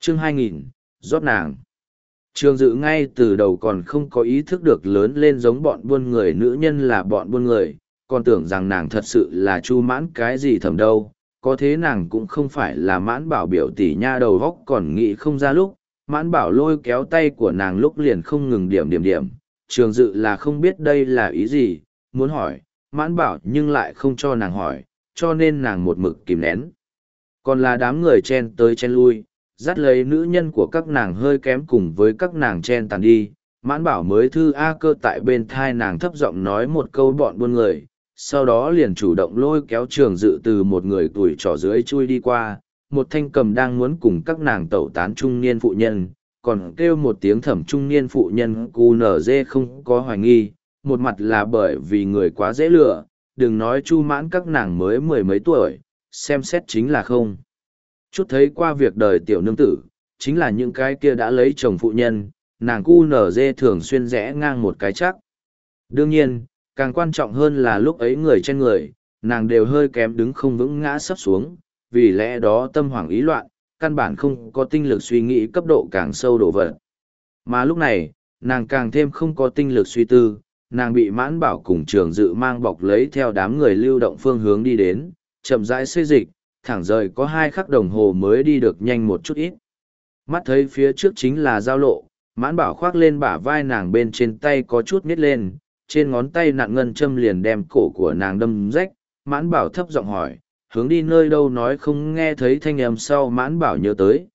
Chương 2000, rót nàng. Trường Dự ngay từ đầu còn không có ý thức được lớn lên giống bọn buôn người nữ nhân là bọn buôn người, còn tưởng rằng nàng thật sự là Chu Mãn cái gì thầm đâu, có thế nàng cũng không phải là Mãn Bảo biểu tỷ nha, đầu góc còn nghĩ không ra lúc, Mãn Bảo lôi kéo tay của nàng lúc liền không ngừng điểm. Trường Dự là không biết đây là ý gì, muốn hỏi, Mãn Bảo nhưng lại không cho nàng hỏi, cho nên nàng một mực kìm nén. Còn là đám người chen tới chen lui, dắt lấy nữ nhân của các nàng hơi kém cùng với các nàng chen tàn đi. Mãn Bảo mới thư A Cơ tại bên thai nàng thấp giọng nói một câu bọn buôn người, sau đó liền chủ động lôi kéo Trường Dự từ một người tuổi trỏ dưới chui đi qua, một thanh cầm đang muốn cùng các nàng tẩu tán trung niên phụ nhân, còn kêu một tiếng thẩm trung niên phụ nhân QNZ không có hoài nghi, một mặt là bởi vì người quá dễ lựa, đừng nói Chu Mãn các nàng mới mười mấy tuổi, xem xét chính là không chút thấy qua việc đời tiểu nương tử, chính là những cái kia đã lấy chồng phụ nhân, nàng QNZ thường xuyên rẽ ngang một cái chắc. Đương nhiên, càng quan trọng hơn là lúc ấy người trên người, nàng đều hơi kém đứng không vững ngã sấp xuống, vì lẽ đó tâm hoảng ý loạn, căn bản không có tinh lực suy nghĩ cấp độ càng sâu đổ vật. Mà lúc này, nàng càng thêm không có tinh lực suy tư, nàng bị Mãn Bảo cùng Trường Dự mang bọc lấy theo đám người lưu động phương hướng đi đến, chậm rãi xê dịch, thẳng rời có 2 khắc đồng hồ mới đi được nhanh một chút ít. Mắt thấy phía trước chính là giao lộ, Mãn Bảo khoác lên bả vai nàng bên trên tay có chút nhét lên, trên ngón tay nặng ngân châm liền đem cổ của nàng đâm rách. Mãn Bảo thấp giọng hỏi, hướng đi nơi đâu nói không nghe thấy thanh âm sau. Mãn Bảo nhớ tới,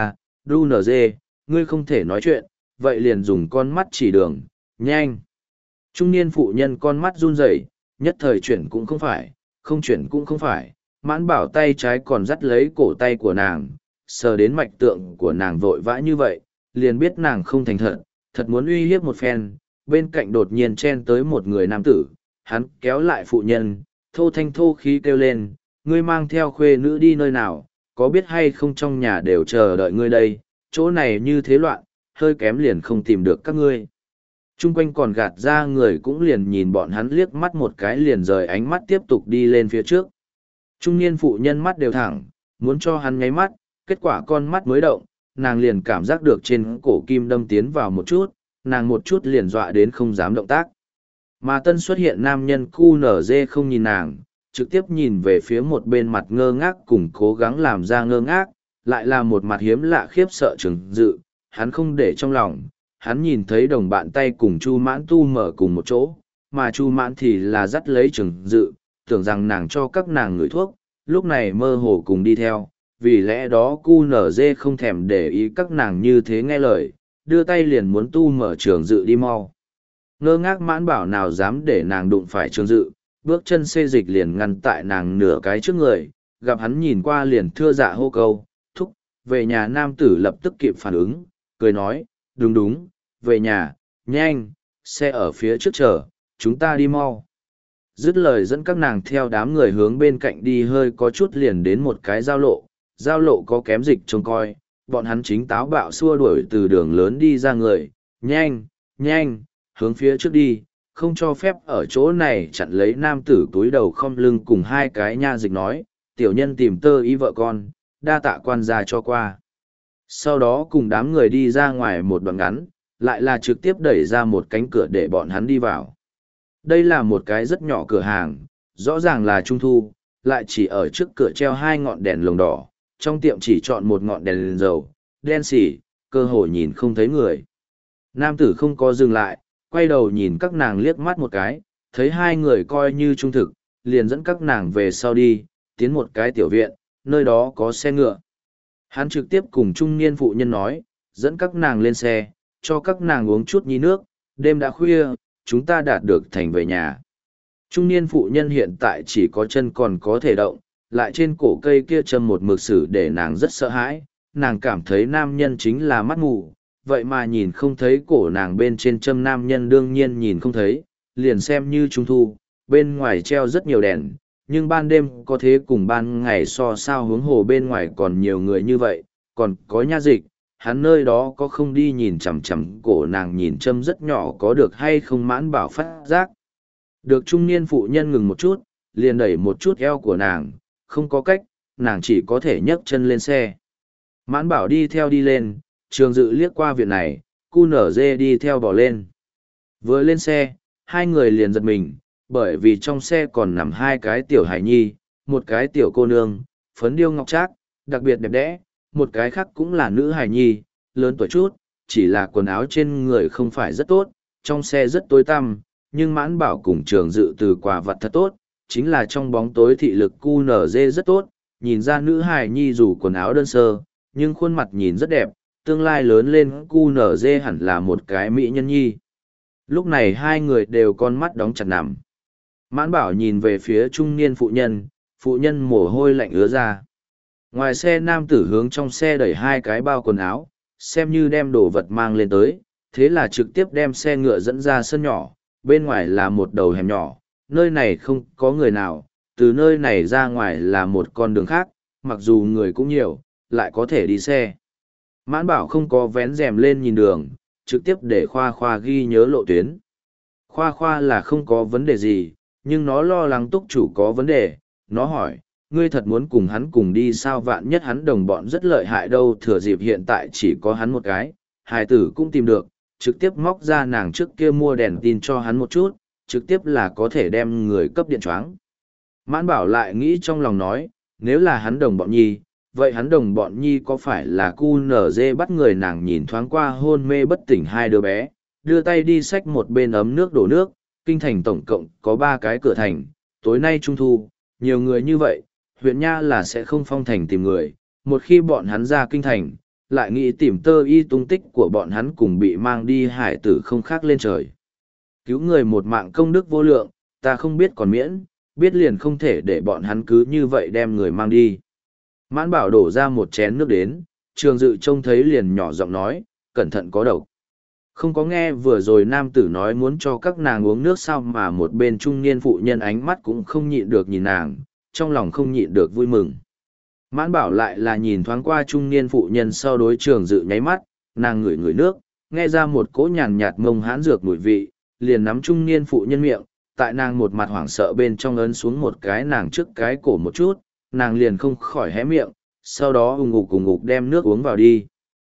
đu nở dê, ngươi không thể nói chuyện, vậy liền dùng con mắt chỉ đường, nhanh. Trung niên phụ nhân con mắt run rẩy, nhất thời chuyển cũng không phải, không chuyển cũng không phải. Mãn Bảo tay trái còn dắt lấy cổ tay của nàng, sờ đến mạch tượng của nàng vội vã như vậy, liền biết nàng không thành thật, thật muốn uy hiếp một phen. Bên cạnh đột nhiên chen tới một người nam tử, hắn kéo lại phụ nhân, thô thanh thô khí kêu lên, ngươi mang theo khuê nữ đi nơi nào, có biết hay không trong nhà đều chờ đợi ngươi đây, chỗ này như thế loạn, hơi kém liền không tìm được các ngươi. Trung quanh còn gạt ra người cũng liền nhìn bọn hắn liếc mắt một cái liền rời ánh mắt tiếp tục đi lên phía trước. Trung niên phụ nhân mắt đều thẳng, muốn cho hắn nháy mắt, kết quả con mắt mới động, nàng liền cảm giác được trên cổ kim đâm tiến vào một chút, nàng một chút liền dọa đến không dám động tác. Mà tân xuất hiện nam nhân QNZ không nhìn nàng, trực tiếp nhìn về phía một bên mặt ngơ ngác cùng cố gắng làm ra ngơ ngác, lại là một mặt hiếm lạ khiếp sợ Trường Dự, hắn không để trong lòng, hắn nhìn thấy đồng bạn tay cùng Chu Mãn tu mở cùng một chỗ, mà Chu Mãn thì là dắt lấy Trường Dự, tưởng rằng nàng cho các nàng ngửi thuốc, lúc này mơ hồ cùng đi theo, vì lẽ đó QNZ không thèm để ý các nàng như thế nghe lời, đưa tay liền muốn tu mở Trường Dự đi mau. Ngơ ngác Mãn Bảo nào dám để nàng đụng phải Trường Dự, bước chân xê dịch liền ngăn tại nàng nửa cái trước người, gặp hắn nhìn qua liền thưa dạ hô câu, thúc, về nhà. Nam tử lập tức kịp phản ứng, cười nói, đúng, về nhà, nhanh, xe ở phía trước chờ, chúng ta đi mau. Dứt lời dẫn các nàng theo đám người hướng bên cạnh đi, hơi có chút liền đến một cái giao lộ có kém dịch trông coi, bọn hắn chính táo bạo xua đuổi từ đường lớn đi ra người, nhanh, hướng phía trước đi, không cho phép ở chỗ này chặn lấy. Nam tử túi đầu không lưng cùng 2 cái nha dịch nói, tiểu nhân tìm tơ ý vợ con, đa tạ quan gia cho qua. Sau đó cùng đám người đi ra ngoài một đoạn ngắn, lại là trực tiếp đẩy ra một cánh cửa để bọn hắn đi vào. Đây là một cái rất nhỏ cửa hàng, rõ ràng là trung thu, lại chỉ ở trước cửa treo 2 ngọn đèn lồng đỏ, trong tiệm chỉ chọn một ngọn đèn dầu, đen xỉ, cơ hồ nhìn không thấy người. Nam tử không có dừng lại, quay đầu nhìn các nàng liếc mắt một cái, thấy 2 người coi như trung thực, liền dẫn các nàng về sau đi, tiến một cái tiểu viện, nơi đó có xe ngựa. Hắn trực tiếp cùng trung niên phụ nhân nói, dẫn các nàng lên xe, cho các nàng uống chút nhi nước, đêm đã khuya, chúng ta đạt được thành về nhà. Trung niên phụ nhân hiện tại chỉ có chân còn có thể động, lại trên cổ cây kia châm một mực sử để nàng rất sợ hãi, nàng cảm thấy nam nhân chính là mắt mù, vậy mà nhìn không thấy cổ nàng bên trên châm. Nam nhân đương nhiên nhìn không thấy, liền xem như trung thu, bên ngoài treo rất nhiều đèn, nhưng ban đêm có thế cùng ban ngày so sao, huống hồ bên ngoài còn nhiều người như vậy, còn có nha dịch, hắn nơi đó có không đi nhìn chằm chằm cổ nàng nhìn châm rất nhỏ có được hay không. Mãn Bảo phát giác được trung niên phụ nhân ngừng một chút, liền đẩy một chút eo của nàng, không có cách, nàng chỉ có thể nhấc chân lên xe. Mãn bảo đi theo đi lên, Trường Dự liếc qua viện này, cu nở dê đi theo bỏ lên. Vừa lên xe, hai người liền giật mình, bởi vì trong xe còn nằm hai cái tiểu hải nhi, một cái tiểu cô nương, phấn điêu ngọc trác, đặc biệt đẹp đẽ, một cái khác cũng là nữ hải nhi, lớn tuổi chút, chỉ là quần áo trên người không phải rất tốt, trong xe rất tối tăm, nhưng Mãn Bảo cùng Trường Dự từ quả vật thật tốt, chính là trong bóng tối thị lực cu nở dê rất tốt, nhìn ra nữ hải nhi dù quần áo đơn sơ, nhưng khuôn mặt nhìn rất đẹp, tương lai lớn lên cu nở dê hẳn là một cái mỹ nhân nhi. Lúc này hai người đều con mắt đóng chặt nằm. Mãn Bảo nhìn về phía trung niên phụ nhân mồ hôi lạnh ứa ra. Ngoài xe nam tử hướng trong xe đẩy hai cái bao quần áo, xem như đem đồ vật mang lên tới, thế là trực tiếp đem xe ngựa dẫn ra sân nhỏ, bên ngoài là một đầu hẻm nhỏ, nơi này không có người nào, từ nơi này ra ngoài là một con đường khác, mặc dù người cũng nhiều, lại có thể đi xe. Mãn Bảo không có vén rèm lên nhìn đường, trực tiếp để Khoa Khoa ghi nhớ lộ tuyến. Khoa Khoa là không có vấn đề gì, nhưng nó lo lắng túc chủ có vấn đề, nó hỏi, ngươi thật muốn cùng hắn cùng đi sao, vạn nhất hắn đồng bọn rất lợi hại đâu, thừa dịp hiện tại chỉ có hắn một cái, hài tử cũng tìm được, trực tiếp móc ra nàng trước kia mua đèn tin cho hắn một chút, trực tiếp là có thể đem người cấp điện choáng. Mãn Bảo lại nghĩ trong lòng nói, nếu là hắn đồng bọn nhi, vậy hắn đồng bọn nhi có phải là cu nở dê bắt người, nàng nhìn thoáng qua hôn mê bất tỉnh hai đứa bé, đưa tay đi xách một bên ấm nước đổ nước, kinh thành tổng cộng có 3 cái cửa thành, tối nay trung thu, nhiều người như vậy, huyện Nha là sẽ không phong thành tìm người, một khi bọn hắn ra kinh thành, lại nghĩ tìm tơ y tung tích của bọn hắn cùng bị mang đi hải tử không khác lên trời. Cứu người một mạng công đức vô lượng, ta không biết còn miễn, biết liền không thể để bọn hắn cứ như vậy đem người mang đi. Mãn Bảo đổ ra một chén nước đến, Trường Dự trông thấy liền nhỏ giọng nói, cẩn thận có độc. Không có nghe vừa rồi nam tử nói muốn cho các nàng uống nước sao, mà một bên trung niên phụ nhân ánh mắt cũng không nhịn được nhìn nàng, trong lòng không nhịn được vui mừng. Mãn Bảo lại là nhìn thoáng qua trung niên phụ nhân sau đối Trường Dự nháy mắt, nàng ngửi ngửi nước, nghe ra một cỗ nhàn nhạt mông hãn dược mùi vị, liền nắm trung niên phụ nhân miệng, tại nàng một mặt hoảng sợ bên trong ấn xuống một cái nàng trước cái cổ một chút, nàng liền không khỏi hé miệng, sau đó ùng ục đem nước uống vào đi.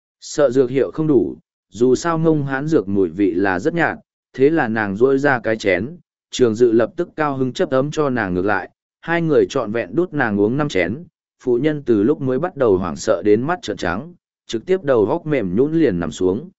Sợ dược hiệu không đủ, dù sao mông hãn dược mùi vị là rất nhạt, thế là nàng rỗi ra cái chén, Trường Dự lập tức cao hứng chấp ấm cho nàng ngược lại, hai người trọn vẹn đút nàng uống 5 chén, phụ nhân từ lúc mới bắt đầu hoảng sợ đến mắt trợn trắng, trực tiếp đầu góc mềm nhũn liền nằm xuống.